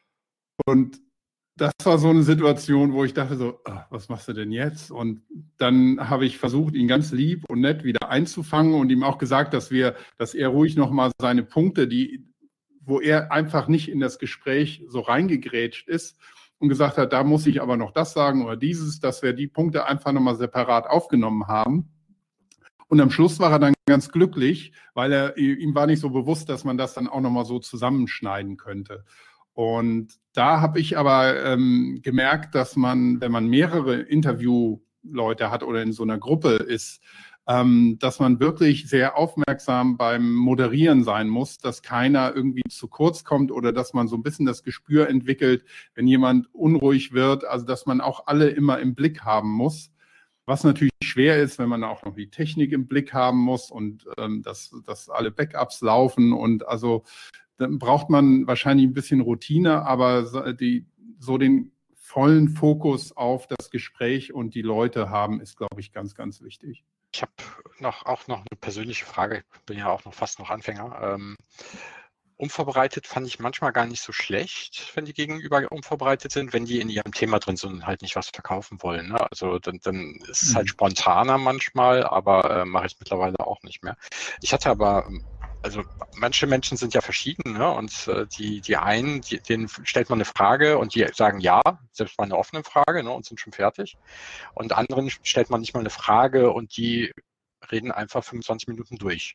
Und das war so eine Situation, wo ich dachte so, was machst du denn jetzt? Und dann habe ich versucht, ihn ganz lieb und nett wieder einzufangen und ihm auch gesagt, dass er ruhig nochmal seine Punkte, wo er einfach nicht in das Gespräch so reingegrätscht ist, und gesagt hat, da muss ich aber noch das sagen oder dieses, dass wir die Punkte einfach nochmal separat aufgenommen haben. Und am Schluss war er dann ganz glücklich, weil ihm war nicht so bewusst, dass man das dann auch nochmal so zusammenschneiden könnte. Und da habe ich aber gemerkt, dass man, wenn man mehrere Interviewleute hat oder in so einer Gruppe ist, dass man wirklich sehr aufmerksam beim Moderieren sein muss, dass keiner irgendwie zu kurz kommt oder dass man so ein bisschen das Gespür entwickelt, wenn jemand unruhig wird, also dass man auch alle immer im Blick haben muss, was natürlich schwer ist, wenn man auch noch die Technik im Blick haben muss und dass alle Backups laufen, und also dann braucht man wahrscheinlich ein bisschen Routine, aber den vollen Fokus auf das Gespräch und die Leute haben, ist, glaube ich, ganz, ganz wichtig. Ich habe auch noch eine persönliche Frage. Ich bin ja auch fast noch Anfänger. Unvorbereitet fand ich manchmal gar nicht so schlecht, wenn die Gegenüber unvorbereitet sind, wenn die in ihrem Thema drin sind und halt nicht was verkaufen wollen. Ne? Also dann ist es halt spontaner manchmal, aber mache ich mittlerweile auch nicht mehr. Ich hatte aber, also manche Menschen sind ja verschieden, ne? Und die einen, denen stellt man eine Frage und die sagen ja, selbst mal eine offene Frage, ne? Und sind schon fertig. Und anderen stellt man nicht mal eine Frage und die reden einfach 25 Minuten durch.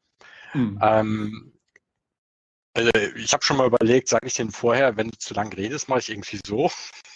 Also ich habe schon mal überlegt, sage ich denen vorher, wenn du zu lange redest, mache ich irgendwie so.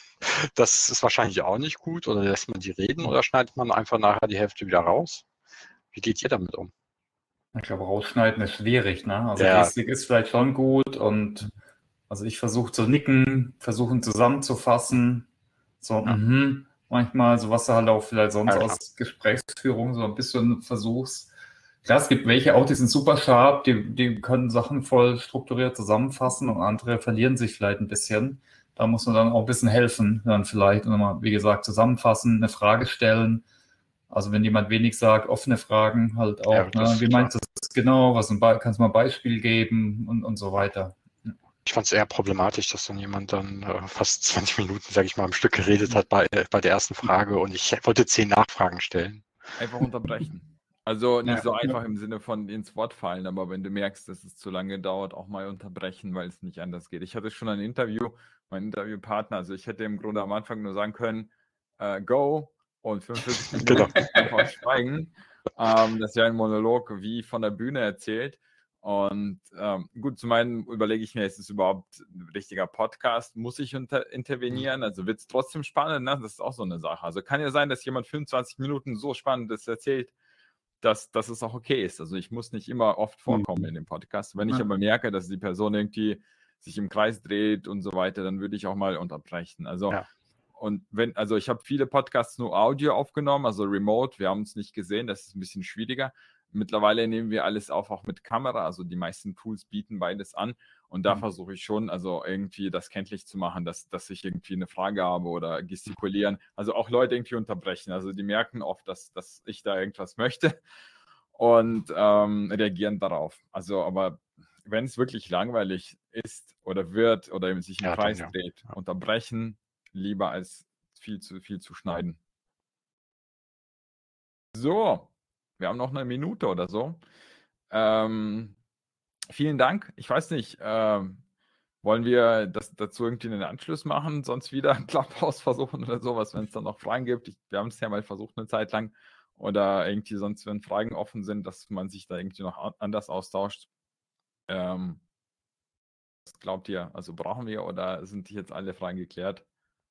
Das ist wahrscheinlich auch nicht gut. Oder lässt man die reden oder schneidet man einfach nachher die Hälfte wieder raus? Wie geht ihr damit um? Ich glaube, rausschneiden ist schwierig, ne? Also ja. Gestik ist vielleicht schon gut und also ich versuche zu nicken, versuchen zusammenzufassen, so manchmal, so was du halt auch vielleicht sonst aus Gesprächsführung so ein bisschen versuchst. Klar, es gibt welche auch, die sind super sharp, die können Sachen voll strukturiert zusammenfassen und andere verlieren sich vielleicht ein bisschen. Da muss man dann auch ein bisschen helfen, dann vielleicht, und nochmal, wie gesagt, zusammenfassen, eine Frage stellen. Also wenn jemand wenig sagt, offene Fragen halt auch. Ja, wie meinst du das genau? Kannst du mal ein Beispiel geben und so weiter? Ich fand es eher problematisch, dass dann jemand dann fast 20 Minuten, sage ich mal, am Stück geredet hat bei der ersten Frage und ich wollte 10 Nachfragen stellen. Einfach unterbrechen. Also nicht so einfach im Sinne von ins Wort fallen, aber wenn du merkst, dass es zu lange dauert, auch mal unterbrechen, weil es nicht anders geht. Ich hatte schon ein Interview, mein Interviewpartner, also ich hätte im Grunde am Anfang nur sagen können, go, und 45 Minuten einfach schweigen. Das ist ja ein Monolog wie von der Bühne erzählt. Und gut, zum einen überlege ich mir, ist es überhaupt ein richtiger Podcast? Muss ich intervenieren? Also wird es trotzdem spannend? Ne? Das ist auch so eine Sache. Also kann ja sein, dass jemand 25 Minuten so Spannendes erzählt, dass es auch okay ist. Also ich muss nicht immer oft vorkommen in dem Podcast. Wenn ich aber merke, dass die Person irgendwie sich im Kreis dreht und so weiter, dann würde ich auch mal unterbrechen. Also ich habe viele Podcasts nur Audio aufgenommen, also remote. Wir haben uns nicht gesehen, das ist ein bisschen schwieriger. Mittlerweile nehmen wir alles auf, auch mit Kamera. Also die meisten Tools bieten beides an. Und da versuche ich schon, also irgendwie das kenntlich zu machen, dass ich irgendwie eine Frage habe oder gestikulieren. Also auch Leute irgendwie unterbrechen. Also die merken oft, dass ich da irgendwas möchte und reagieren darauf. Also aber wenn es wirklich langweilig ist oder wird oder eben sich im Kreis dann, ja. dreht. Unterbrechen lieber als viel zu schneiden. So, wir haben noch eine Minute oder so. Vielen Dank. Ich weiß nicht, wollen wir das dazu irgendwie einen Anschluss machen, sonst wieder ein Clubhouse versuchen oder sowas, wenn es dann noch Fragen gibt. Wir haben es ja mal versucht eine Zeit lang. Oder irgendwie sonst, wenn Fragen offen sind, dass man sich da irgendwie noch anders austauscht. Was glaubt ihr? Also brauchen wir oder sind die jetzt alle Fragen geklärt?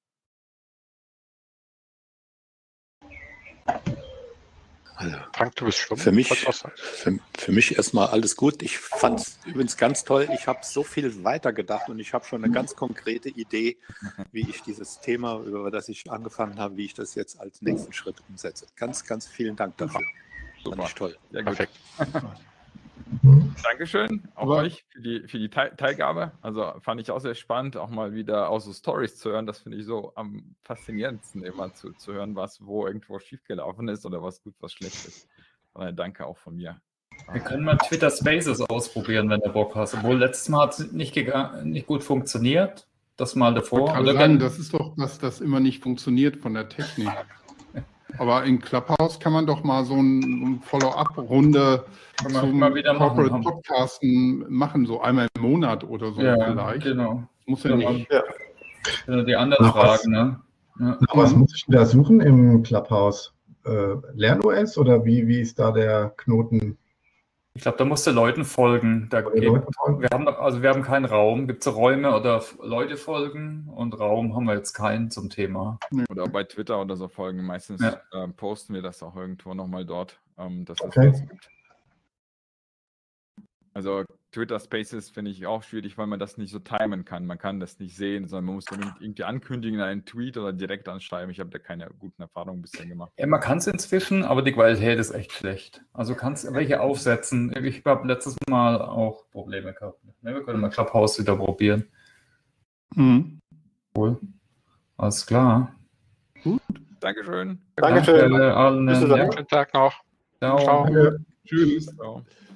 Also, Frank, du bist stumm. für mich erstmal alles gut. Ich fand es übrigens ganz toll. Ich habe so viel weitergedacht und ich habe schon eine ganz konkrete Idee, wie ich dieses Thema, über das ich angefangen habe, wie ich das jetzt als nächsten Schritt umsetze. Ganz, ganz vielen Dank dafür. Fand ich toll. Sehr gut. Perfekt. Dankeschön auch euch für die Teilgabe. Also fand ich auch sehr spannend, auch mal wieder aus so Stories zu hören. Das finde ich so am faszinierendsten, immer zu hören, wo irgendwo schiefgelaufen ist oder was gut, was schlecht ist. Von daher danke auch von mir. Wir können mal Twitter Spaces ausprobieren, wenn du Bock hast. Obwohl letztes Mal hat es nicht gut funktioniert. Das Mal davor. Also das ist doch, dass das immer nicht funktioniert von der Technik. Aber in Clubhouse kann man doch mal so eine Follow-up-Runde zum Corporate Podcasten machen, so einmal im Monat oder so vielleicht. Genau. Muss ja nicht. Die anderen Fragen, ne? Ja. Was muss ich denn da suchen im Clubhouse? LernOS oder wie ist da der Knoten? Ich glaube, da musst du Leuten folgen. Wir haben keinen Raum. Gibt es so Räume oder Leute folgen und Raum haben wir jetzt keinen zum Thema. Oder bei Twitter oder so folgen. Meistens posten wir das auch irgendwo nochmal dort, dass es Okay. das gibt. Also Twitter Spaces finde ich auch schwierig, weil man das nicht so timen kann. Man kann das nicht sehen, sondern man muss dann irgendwie ankündigen, einen Tweet oder direkt anschreiben. Ich habe da keine guten Erfahrungen bisher gemacht. Ja, man kann es inzwischen, aber die Qualität ist echt schlecht. Also kannst welche aufsetzen. Ich habe letztes Mal auch Probleme gehabt. Ne, wir können mal Clubhouse wieder probieren. Mhm. Cool. Alles klar. Gut. Dankeschön. Dankeschön. Danke allen. Bis dann. Schönen Tag noch. Ciao. Ciao. Danke. Tschüss. Ciao.